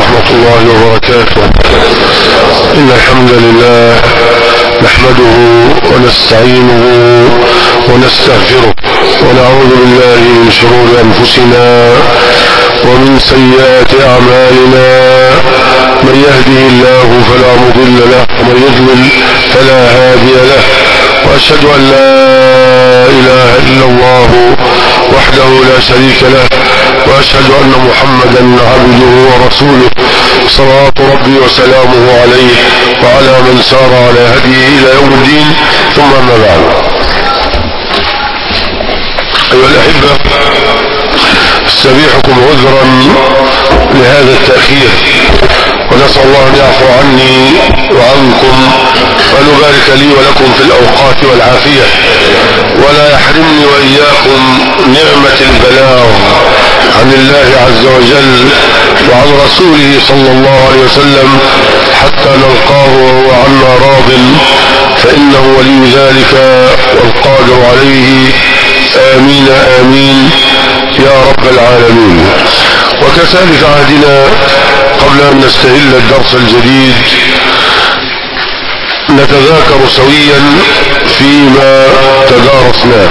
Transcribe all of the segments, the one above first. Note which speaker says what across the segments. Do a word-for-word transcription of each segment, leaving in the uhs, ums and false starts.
Speaker 1: ورحمة الله وبركاته. إن الحمد لله نحمده ونستعينه ونستغفره ونعوذ بالله من شرور أنفسنا ومن سيئات أعمالنا. من يهده الله فلا مضل له ومن يضلل فلا هادي له، وأشهد أن لا إله إلا الله وحده لا شريك له، وأشهد أن محمدا عبده ورسوله صلوات ربي وسلامه عليه وعلى من سار على هديه إلى يوم الدين. ثم أما بعد، أيها الأحبة، استبيحكم عذرا لهذا التأخير، ونسأل الله أن يعفو عني وعنكم وأن يبارك لي ولكم في الأوقات والعافية، ولا يحرمني وإياكم نعمة البلاغ عن الله عز وجل وعن رسوله صلى الله عليه وسلم حتى نلقاه وهو عنا راض، فإنه ولي ذلك والقادر عليه. آمين آمين يا رب العالمين. وكذلك عهدنا قبل أن نستهل الدرس الجديد نتذاكر سويا فيما تدارسناه.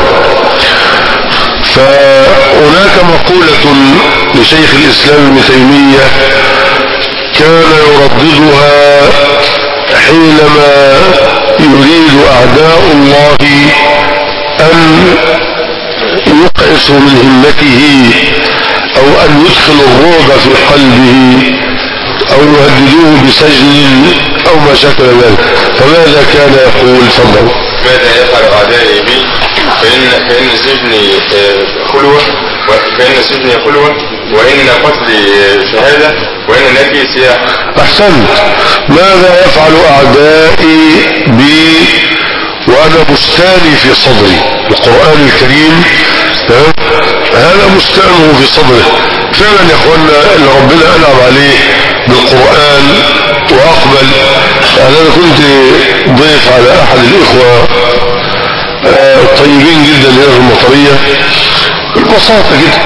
Speaker 1: فهناك مقولة لشيخ الإسلام ابن تيمية كان يرددها حينما يريد أعداء الله أن يقعصوا من همته أو أن يدخلوا الرعب في قلبه أو يهددوه بسجن أو ما شكل ذلك. فماذا كان يقول؟ فضل.
Speaker 2: ماذا يفعل أعدائي بي؟ فإن, فإن سجني خلوة، فإن سجني خلوة، وإن قتلي شهادة، وإن نفي سياحة.
Speaker 1: أحسنت. ماذا يفعل أعدائي بي وأنا بستاني في صدري؟ القرآن الكريم هذا بستانه في صدره. فعلا يا اخوانا اللي ربنا أنعم عليه بالقرآن وأقبل. يعني أنا كنت ضيف على أحد الإخوة الطيبين جدا هنا في المطرية ببساطة جدا،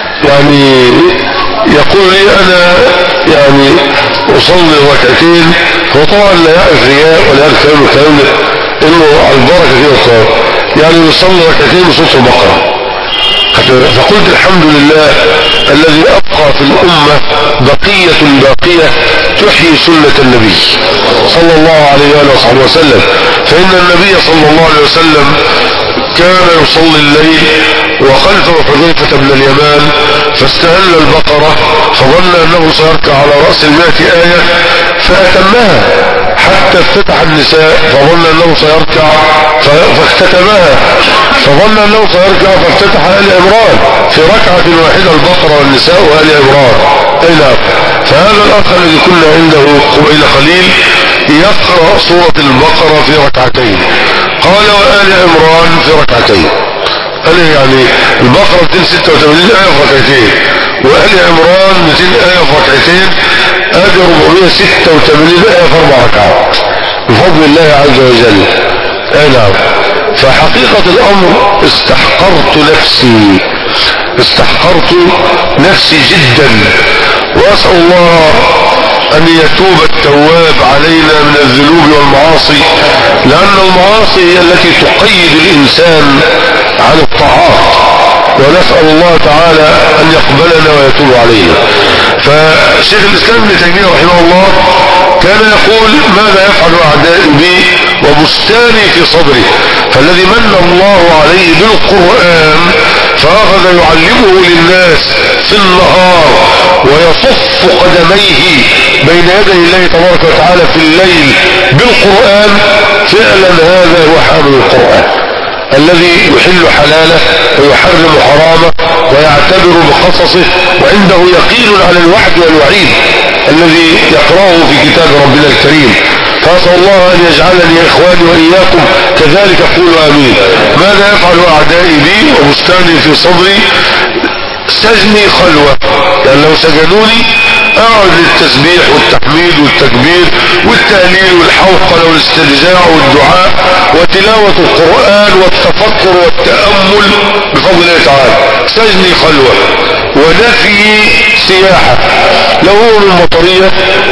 Speaker 1: يعني يقول لي أنا يعني أصلي ركعتين. هو طبعا لا يعرف رياء ولا يعرف كلام الكلام ده، إنه على البركة كده صار يعني يصلي ركعتين بصوت البقرة. فقلت الحمد لله الذي أبقى في الأمة بقية باقية تحيي سنة النبي صلى الله عليه وآله وصحبه وسلم. فإن النبي صلى الله عليه وسلم كان يصلي الليل وخلفه حذيفة بن اليمان، فاستهل البقرة فظن أنه سيركع على رأس المائة آية فأتمها حتى افتتح النساء، فظن أنه سيركع فاختتمها، فظن أنه سيركع فافتتح آل عمران في ركعة واحدة، البقرة والنساء وآل عمران. أي نعم. فهذا الأخ الذي كنا عنده قبيل قليل يقرأ سورة البقرة في ركعتين، قال وآل عمران في ركعتين. قال يعني البقرة مئتين وستة وثمانين آية في ركعتين، وآل عمران مئتين آية في ركعتين، ادي أربعمائة وستة وثمانين آية في أربع ركعات بفضل الله عز وجل. أي نعم. فحقيقة الأمر استحقرت نفسي استحقرت نفسي جدا، وأسأل الله أن يتوب التواب علينا من الذنوب والمعاصي، لأن المعاصي هي التي تقيد الإنسان عن الطاعات، ونسأل الله تعالى أن يقبلنا ويتوب علينا. فشيخ الإسلام ابن تيمية رحمه الله كان يقول ماذا يفعل أعدائي بي وبستاني في صدري؟ فالذي من الله عليه بالقرآن فأخذ يعلمه للناس في النهار ويصف قدميه بين يدي الله تبارك وتعالى في الليل بالقرآن، فعلا هذا هو حامل القرآن الذي يحل حلاله ويحرم حرامه ويعتبر بقصصه، وعنده يقين على الوعد والوعيد الذي يقرأه في كتاب ربنا الكريم. فأسأل الله أن يجعلني إخواني وإياكم كذلك. قولوا آمين. ماذا يفعل أعدائي بي وبستاني في صدري؟ سجني خلوة، لأن لو سجنوني اقعد للتسبيح والتحميد والتكبير والتهليل والحوقله والاسترجاع والدعاء وتلاوه القران والتفكر والتامل بفضل الله تعالى. سجن خلوه ونفي سياحه. لو هو من مطريه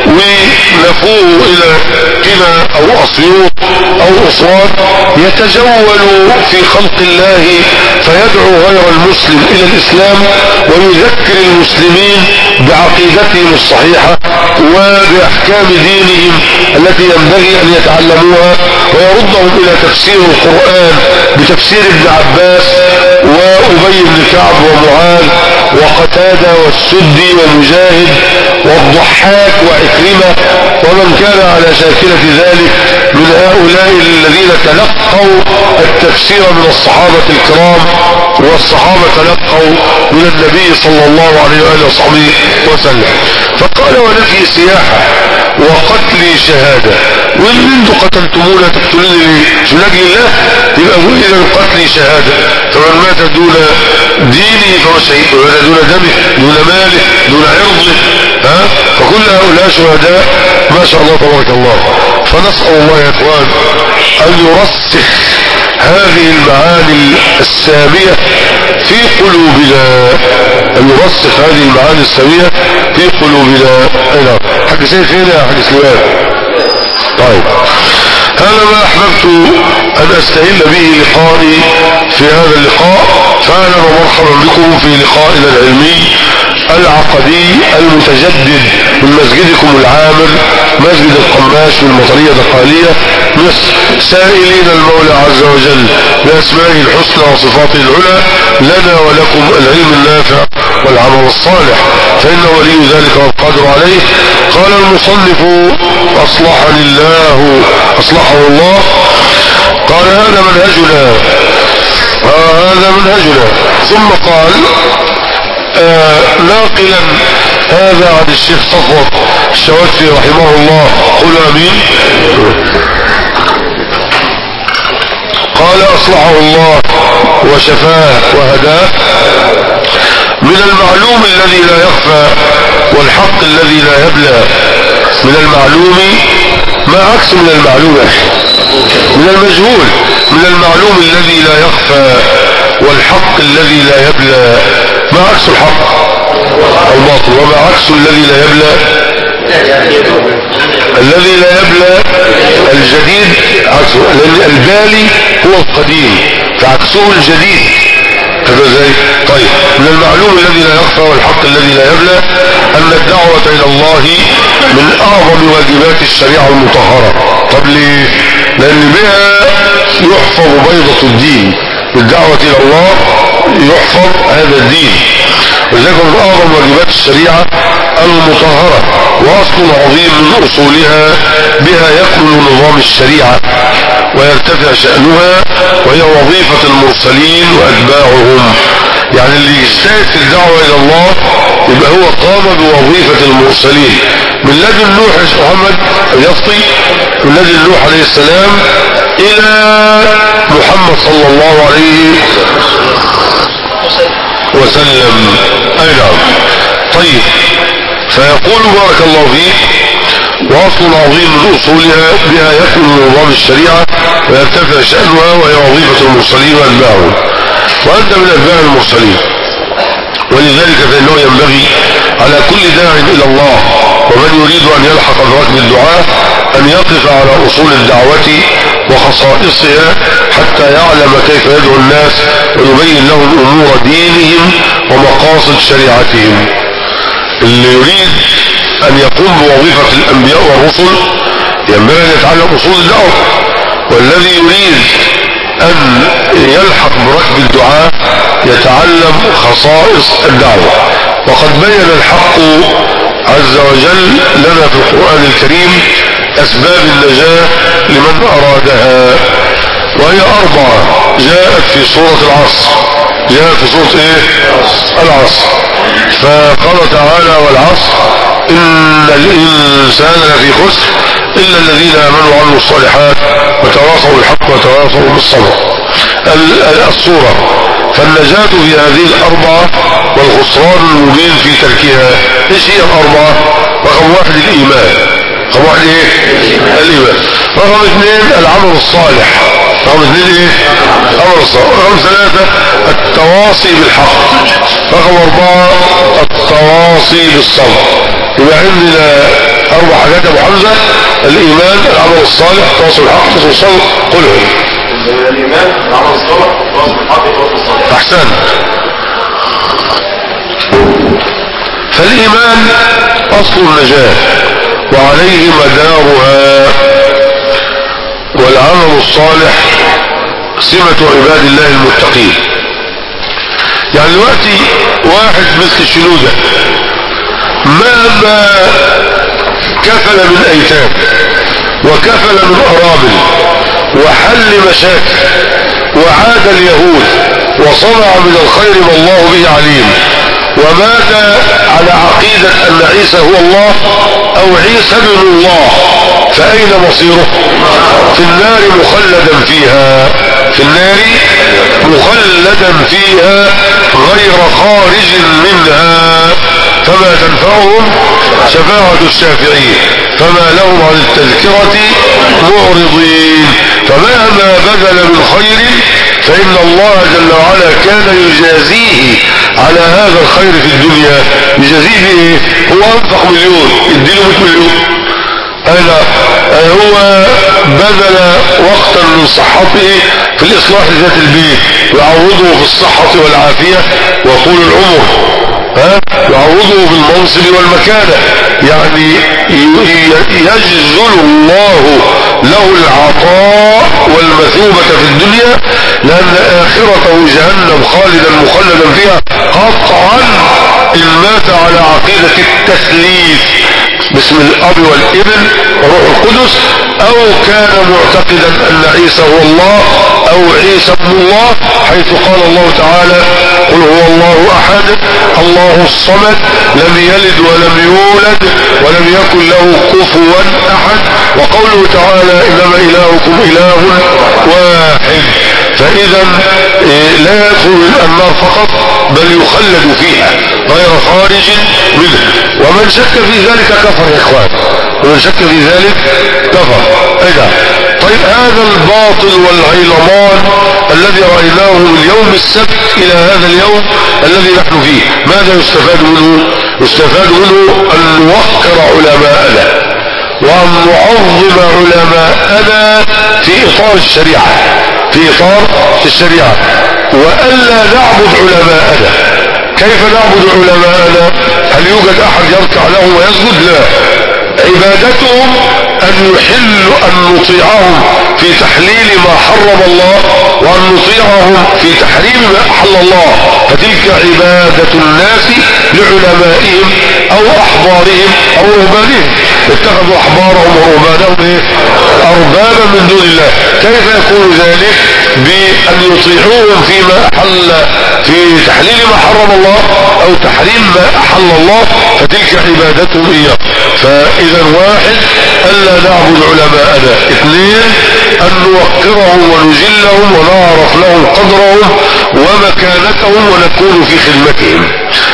Speaker 1: ونفوه الى قنا او اسيوط او اسوان يتجول في خلق الله فيدعو غير المسلم الى الاسلام ويذكر المسلمين بعقيدتهم الصحيحه وباحكام دينهم التي ينبغي ان يتعلموها ويردهم الى تفسير القران بتفسير ابن عباس وابي بن كعب ومعاذ وقتاده والسدي ومجاهد والضحاك وعكرمه ومن كان على شاكله ذلك من هؤلاء الذين تلقوا التفسير من الصحابه الكرام والصحابه تلقوا من النبي صلى الله عليه واله وصحبه وسلم. فقال ونفي سياحه وقتل شهاده. وان انتم قتلتمونا تقتلوني من اجل الله يبقى اذا قتلي شهاده. فمن مات دون دينه فهو شهيد ومات دون دمه دون ماله دون عرضه ها فكل هؤلاء شهداء ما شاء الله تبارك الله. فنسال الله يا اخوان ان يرسخ هذه المعاني الساميه في قلوبنا ان يرسخ هذه المعاني الساميه في قلوبنا. اين حق سيف هنا يا حق سليمان؟ طيب هذا ما احببت ان استهل به لقائي في هذا اللقاء. فاهلا ومرحبا بكم في لقائنا العلمي العقدي المتجدد من مسجدكم العامر مسجد القماش في المطرية دقالية مصر، سائلين المولى عز وجل بأسمائه الحسنى وصفاته العلى لنا ولكم العلم النافع والعمل الصالح فإنه ولي ذلك والقادر عليه. قال المصنف أصلحني الله أصلحه الله قال هذا منهجنا آه هذا منهجنا. ثم قال آه ناقلا هذا عن الشيخ صفوت الشواتفي رحمه الله قل امين. قال اصلحه الله وشفاه وهداه من المعلوم الذي لا يخفى والحق الذي لا يبلى. من المعلوم ما عكس من المعلوم من المجهول. من المعلوم الذي لا يخفى والحق الذي لا يبلى. ما عكس الحق؟ الباطل. وما عكس الذي لا يبلى؟ الذي لا يبلى الجديد عكسه لأن البالي هو القديم فعكسه الجديد. هذا ازاي؟ طيب من المعلوم الذي لا يخفى والحق الذي لا يبلى ان الدعوة الى الله من اعظم واجبات الشريعة المطهرة. طب ليه؟ لان بها يحفظ بيضة الدين. بالدعوة الى الله يحفظ هذا الدين ولذلك من اعظم واجبات الشريعة المطهرة واصل عظيم من اصولها بها يكمل نظام الشريعة ويرتفع شأنها وهي وظيفة المرسلين واتباعهم. يعني اللي يجتهد في الدعوة الى الله يبقى هو قام بوظيفة المرسلين من لدن نوح محمد اليفطي من لدن نوح عليه السلام الى محمد صلى الله عليه وسلم. اي نعم. طيب فيقول بارك الله فيك واصل عظيم من اصولها بها يكمل نظام الشريعة ويرتفع شأنها وهي وظيفة المرسلين واتباعهم وانت من اتباع المرسلين. ولذلك فانه ينبغي على كل داع الى الله ومن يريد ان يلحق بركب الدعاء ان يقف على اصول الدعوة وخصائصها حتى يعلم كيف يدعو الناس ويبين لهم امور دينهم ومقاصد شريعتهم. اللي يريد ان يقوم بوظيفة الانبياء والرسل ينبغي ان يتعلم اصول الدعوة. والذي يريد ان يلحق بركب الدعاء يتعلم خصائص الدعوة. وقد بين الحق عز وجل لنا في القرآن الكريم اسباب النجاة لمن ارادها وهي اربعة جاءت في سورة العصر. جاءت في سورة ايه؟ العصر. فقال تعالى والعصر ان الانسان لفي خسر الا الذين امنوا وعملوا الصالحات وتواصوا بالحق وتواصوا بالصبر. السورة فالنجاة في هذه الأربعة والخسران المبين في تركها. ايش هي الأربعة؟ رقم واحد الإيمان. رقم واحد ايه؟ الإيمان. رقم اثنين العمل الصالح. رقم اثنين ايه؟ العمل الصالح. رقم ثلاثة التواصي بالحق. رقم أربعة التواصي بالصبر. يبقى عندنا أربع حاجات يا أبو حمزة: الإيمان، العمل الصالح، التواصي بالحق، التواصي بالصبر. قلهم.
Speaker 2: الإيمان، العمل الصالح، التواصي بالحق، التواصي بالصبر.
Speaker 1: أحسن. فالإيمان أصل النجاة وعليه مدارها، والعمل الصالح سمة عباد الله المتقين. يعني دلوقتي واحد مثل شنودة مهما كفل من أيتام وكفل من أرامل وحل مشاكل وعاد اليهود وصنع من الخير ما الله به عليم ومات على عقيدة أن عيسى هو الله أو عيسى ابن الله، فأين مصيره؟ في النار مخلدا فيها، في النار مخلدا فيها غير خارج منها، فما تنفعهم شفاعة الشافعين، فما لهم عن التذكرة معرضين. فمهما بذل من خير فإن الله جل وعلا كان يجازيه على هذا الخير في الدنيا. يجازيه بإيه؟ هو أنفق مليون يديله مئة مليون. أنا هو بذل وقتا من صحته في الإصلاح ذات البيت ويعوضه في الصحة والعافية وطول العمر، ها؟ يعوضه بالمنصب والمكانة. يعني يجزل الله له العطاء والمثوبة في الدنيا، لأن آخرته جهنم خالدا مخلدا فيها قطعا إن مات على عقيدة التثليث باسم الأب والابن وروح القدس، أو كان معتقدا أن عيسى هو الله أو عيسى ابن الله، حيث قال الله تعالى: قل هو الله أحد الله الصمد لم يلد ولم يولد ولم يكن له كفوا أحد. وقوله تعالى: إنما إلهكم إله واحد. فإذا لا يدخل النار فقط بل يخلد فيها غير خارج منه. ومن شك في ذلك كفر يا إخوان، ومن شك في ذلك كفر. إذا طيب هذا الباطل والعيلمان الذي رأيناه من يوم السبت إلى هذا اليوم الذي نحن فيه، ماذا يستفاد منه؟ يستفاد منه أن نوقر علماءنا وأن نعظم علماءنا في إطار الشريعة، في إطار الشريعة، وألا نعبد علماءنا. كيف نعبد علماءنا؟ هل يوجد أحد يركع لهم ويسجد؟ لا. عبادتهم أن يحلوا أن نطيعهم في تحليل ما حرم الله وأن نطيعهم في تحريم ما أحل الله، فتلك عبادة الناس لعلمائهم أو أحبارهم أو رهبانهم. اتخذوا أحبارهم ورهبانهم إيه؟ أربابا من دون الله. كيف يكون ذلك؟ بأن يطيعوهم فيما أحل في تحليل ما حرم الله أو تحريم ما أحل الله، فتلك عبادتهم إياه. فإذا واحد ألا نعبد علماءنا، اثنين أن نوقرهم ونجلهم ونعرف لهم قدرهم ومكانتهم ونكون في خدمتهم.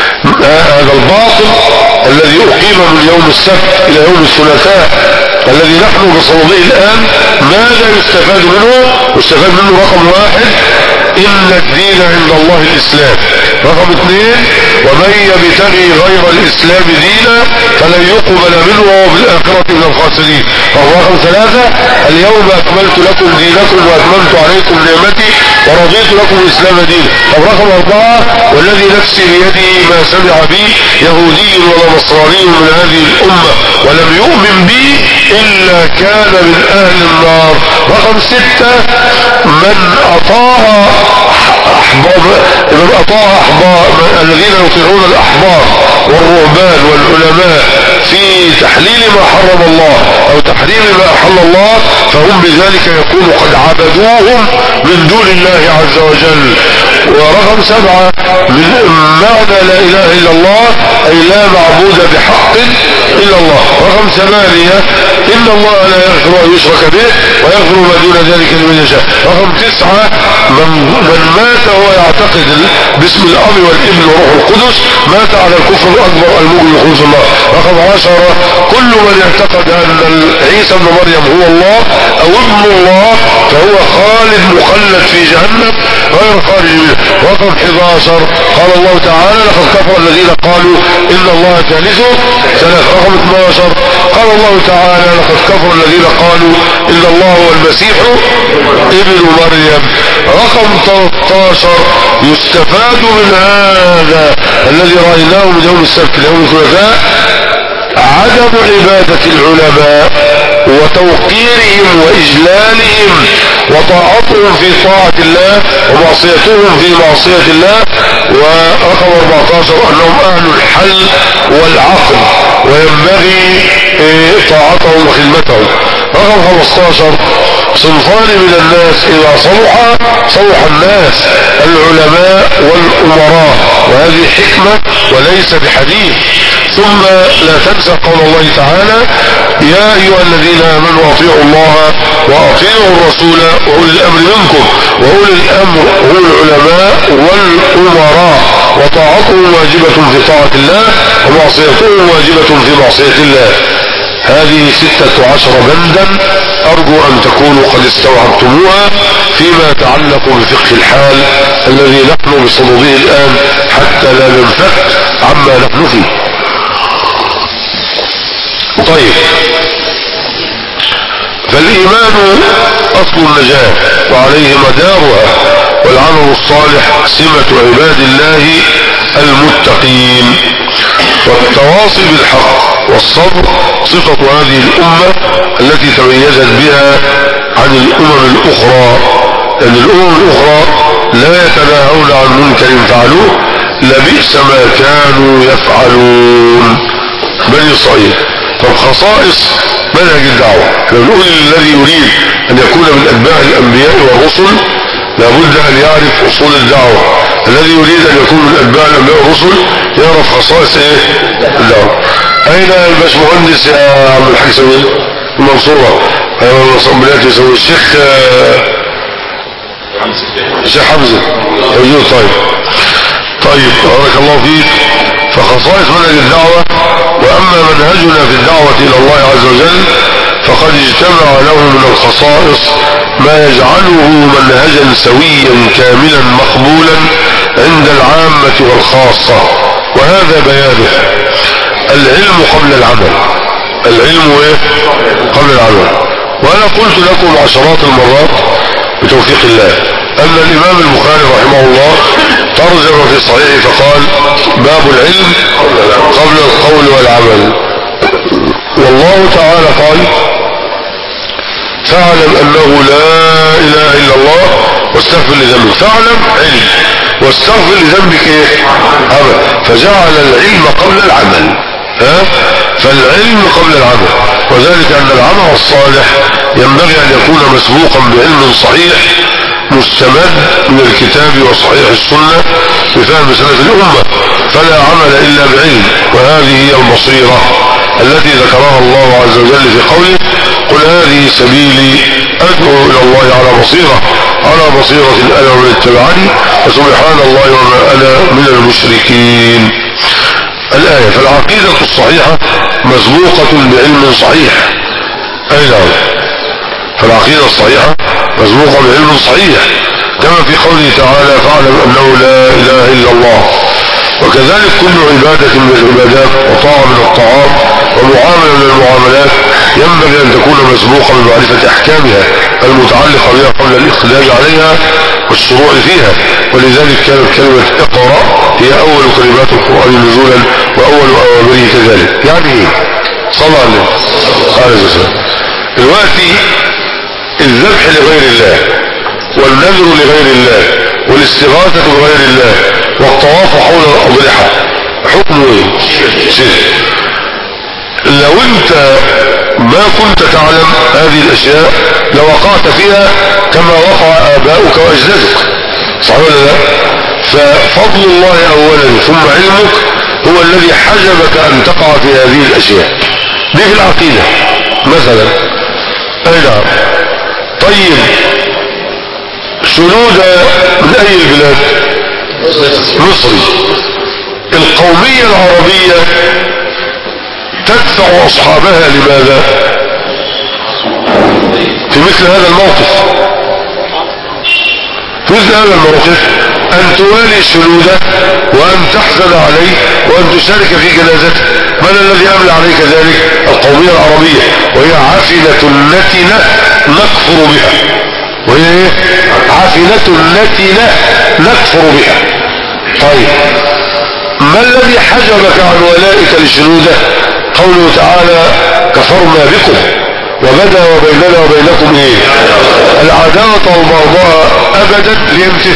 Speaker 1: هذا الباطل الذي أقيم من يوم السبت إلى يوم الثلاثاء الذي نحن بصدده الآن، ماذا يستفاد منه؟ يستفاد منه رقم واحد: إن الدين عند الله الإسلام. رقم اثنين: ومن يبتغي غير الإسلام دينا فلن يقبل منه وهو في الآخرة من الخاسرين. رقم ثلاثة: اليوم أكملت لكم دينكم وأتممت عليكم نعمتي ورضيت لكم الإسلام دينا. رقم أربعة: والذي نفسي بيده ما سمع بي يهودي ولا نصراني من هذه الأمة ولم يؤمن بي إلا كان من أهل النار. رقم ستة: من أطاع أحبار من أطاع أحبار الذين يطيعون الأحبار والرهبان والعلماء في تحليل ما حرم الله أو تحريم ما أحل الله، فهم بذلك يكون قد عبدوهم من دون الله عز وجل. ورقم سبعة: من معنى لا إله إلا الله أي لا معبود بحق إلا الله. رقم ثمانية إن الله لا يغفر أن يشرك به ويغفر ما دون ذلك لمن يشاء. رقم تسعة من, من مات وهو يعتقد باسم الأب والابن وروح القدس مات على الكفر الأكبر المؤمن يخلص الله. رقم عشرة كل من اعتقد أن عيسى ابن مريم هو الله أو ابن الله فهو خالد مخلد في جهنم غير خارج منه. رقم احد عشر قال الله تعالى لقد كفر الذين قالوا إن الله ثالث ثلاث. رقم اثني عشر قال الله تعالى لقد كفر الذين قالوا إن الله هو المسيح ابن مريم. رقم ثلاثة عشر يستفاد من هذا الذي رأيناه من يوم السبت ليوم الثلاثاء عدم عبادة العلماء وتوقيرهم وإجلالهم وطاعتهم في طاعة الله ومعصيتهم في معصية الله. ورقم أربعة عشر أنهم أهل الحل والعقل وينبغي طاعتهم وخدمتهم. رقم خمسة عشر صنفان من الناس إذا صلح صلح الناس العلماء والأمراء وهذه حكمة وليس بحديث. ثم لا تنسى قول الله تعالى يا أيها الذين آمنوا أطيعوا الله وأطيعوا الرسول وأولي الأمر منكم. وأولي الأمر هم العلماء والأمراء وطاعتهم واجبة في طاعة الله ومعصيتهم واجبة في معصية الله. هذه ستة عشر بندا أرجو أن تكونوا قد استوعبتموها فيما يتعلق بفقه الحال الذي نحن بصدده الآن حتى لا ننفك عما نحن فيه. طيب فالإيمان أصل النجاة وعليه مدارها والعمل الصالح سمة عباد الله المتقين. والتواصي بالحق والصبر صفة هذه الأمة التي تميزت بها عن الأمم الأخرى لأن الأمم الأخرى لا يتناهون عن منكر فعلوه لبئس ما كانوا يفعلون. بني إسرائيل طب خصائص منهج الدعوة لو نقول الذي يريد أن يكون من أتباع الأنبياء والرسل لابد أن يعرف أصول الدعوة. الذي يريد أن يكون من أتباع الأنبياء والرسل يعرف خصائص إيه الدعوة. أين الباشمهندس يا عم الحاج سمير المنصورة المصممات يسوي الشيخ الشيخ حمزة موجود. طيب طيب بارك الله فيك. فخصائص منهج الدعوة وأما منهجنا في الدعوة إلى الله عز وجل فقد اجتمع له من الخصائص ما يجعله منهجا سويا كاملا مقبولا عند العامة والخاصة. وهذا بيانه العلم قبل العمل. العلم ايه قبل العمل. وأنا قلت لكم عشرات المرات بتوفيق الله أن الإمام البخاري رحمه الله ترجم في صحيحه فقال باب العلم قبل القول والعمل. والله تعالى قال فاعلم أنه لا إله إلا الله واستغفر لذنبك. فاعلم علم واستغفر لذنبك ايه عمل. فجعل العلم قبل العمل. ها فالعلم قبل العمل. وذلك أن العمل الصالح ينبغي أن يكون مسبوقا بعلم صحيح مستمد من الكتاب وصحيح السنة بفهم سلف الأمة. فلا عمل إلا بعلم. وهذه هي البصيرة التي ذكرها الله عز وجل في قوله قل هذه سبيلي أدعو إلى الله على بصيرة على بصيرة أنا ومن اتبعني وسبحان الله وما أنا من المشركين. الآية فالعقيدة الصحيحة مسبوقة بعلم صحيح. أي نعم فالعقيدة الصحيحة مسبوقة بعلم صحيح كما في قوله تعالى فاعلم أنه لا إله إلا الله. وكذلك كل عبادة من العبادات وطاعة من الطاعات ومعاملة من المعاملات ينبغي أن تكون مسبوقة بمعرفة أحكامها المتعلقة بها قبل الاقتدام عليها والشروع فيها. ولذلك كانت كلمة اقرأ هي أول كلمات القرآن نزولا وأول أوامره كذلك. يعني ايه صلى الله عليه وسلم دلوقتي الذبح لغير الله والنذر لغير الله والاستغاثة بغير الله والطواف حول الأضرحة حكمه ايه؟ شرك. لو انت ما كنت تعلم هذه الاشياء لوقعت فيها كما وقع اباؤك واجدادك صحيح ولا لا؟ ففضل الله اولا ثم علمك هو الذي حجبك أن تقع في هذه الأشياء دي في العقيدة مثلا. أي نعم. طيب شنودة من أي البلاد؟ مصري. القومية العربية تدفع أصحابها لماذا في مثل هذا الموقف؟ في مثل هذا الموقف أن توالي شنودة وأن تحزن عليه وأن تشارك في جنازته. من الذي أملى عليك ذلك؟ القومية العربية، وهي عفنة نتنة نكفر بها. وهي ايه؟ عفنة نتنة نكفر بها. طيب ما الذي حجبك عن ولائك لشنودة؟ قوله تعالى كفرنا بكم وبدا وبيننا وبينكم ايه؟ العداوة والبغضاء ابدا ليمته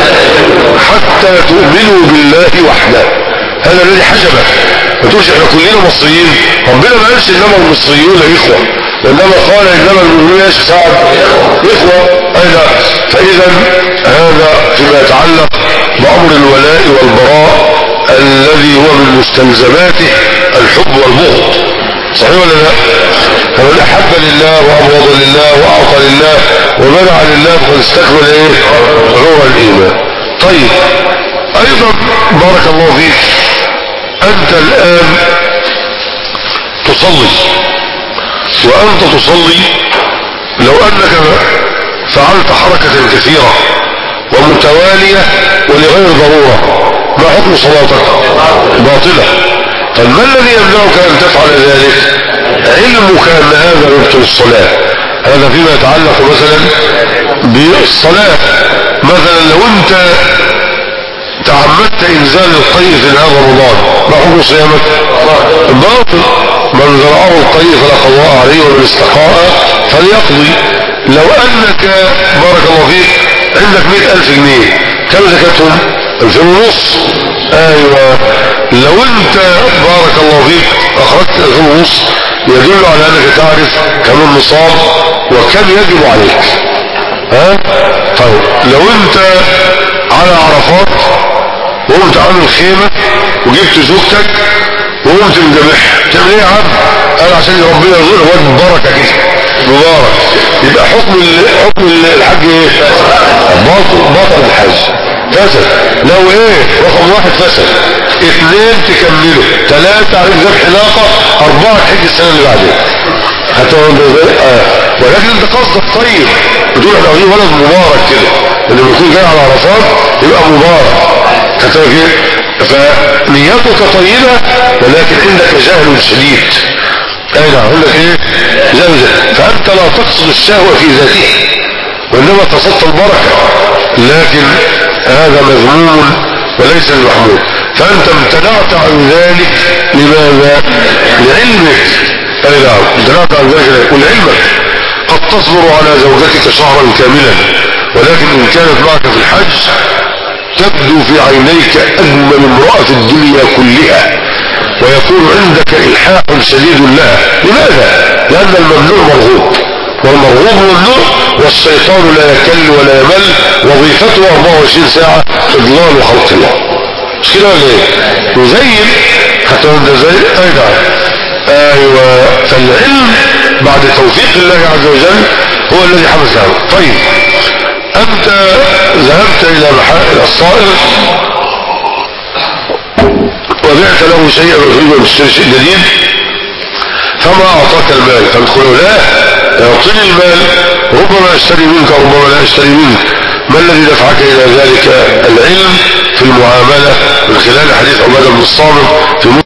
Speaker 1: حتى تؤمنوا بالله وحده. هذا الذي حجبك. ما تقولش احنا كلنا مصريين. ربنا ما قالش انما المصريون اخوه، وانما قال انما المؤمنون يا سعد اخوه. اين فاذا هذا فيما يتعلق بامر الولاء والبراء الذي هو من مستلزماته الحب والبغض. صحيح ولا لا؟ فمن احب لله وابغض لله واعطى لله ومنع لله فقد استكمل ايه؟ غور الايمان. طيب ايضا بارك الله فيك، انت الان تصلي، وانت تصلي لو انك فعلت حركة كثيرة ومتوالية ولغير ضرورة ما حكم صلاتك؟ باطلة. طيب ما الذي يمنعك ان تفعل ذلك؟ علمك ان هذا يبطل الصلاة. هذا فيما يتعلق مثلا بالصلاة. مثلا لو انت تعمدت انزال القيء في نهار رمضان ما حكم صيامك؟ باطل. من زرعه القيء فلا قضاء عليه ومن استقاء فليقضي. لو انك بارك الله فيك عندك مئة الف جنيه كم زكاتهم؟ الفين ونص. ايوه لو انت بارك الله فيك اخرجت الفين ونص يدل على انك تعرف كم النصاب وكم يجب عليك. ها طيب لو انت على عرفات وقمت عامل خيمة وجبت زوجتك وقمت مجمعها تعمل ايه يا عم؟ قال عشان ربنا يرزقنا واد بركة كده مبارك. يبقى حكم حكم الحج ايه؟ باطل. باطل الحج فسد. لو ايه رقم واحد فسد، اثنين تكمله، ثلاثة عليك ذبح ناقة، اربعة تحج السنة اللي بعدين. حتى آه. ولكن انت قصدك طيب بتقول احنا عاوزين ولد مبارك كده، اللي بيكون جاي على عرفات يبقى مبارك. حتى كده فنيتك طيبة ولكن عندك جهل شديد. اي نعم عندك ايه؟ جهل. فانت لا تقصد الشهوة في ذاته وانما قصدت البركة، لكن هذا مذموم وليس المحمود. فانت امتنعت عن ذلك لماذا؟ لعلمك. اي نعم امتنعت عن ذلك ولعلمك. قد تصبر على زوجتك شهرا كاملا ولكن ان كانت معك في الحج تبدو في عينيك اجمل امرأة في الدنيا كلها ويكون عندك الحاح شديد لها. لماذا؟ لان الممنوع مرغوب والمرغوب ممنوع، والشيطان لا يكل ولا يمل، وظيفته اربعة وعشرين ساعة اضلال خلق الله. مش كده ولا ايه؟ يزين حتى انت زي ايضا. ايوه فالعلم بعد توفيق الله عز وجل هو الذي حدث له. طيب انت ذهبت الى محل الصائغ وبعت له شيئا وتريد ان تشتري شيء جديد فما اعطاك المال فادخلوا لا يعطيني المال ربما اشتري منك وربما لا اشتري منك. ما الذي دفعك الى ذلك؟ العلم في المعاملة من خلال حديث عبادة بن الصامت في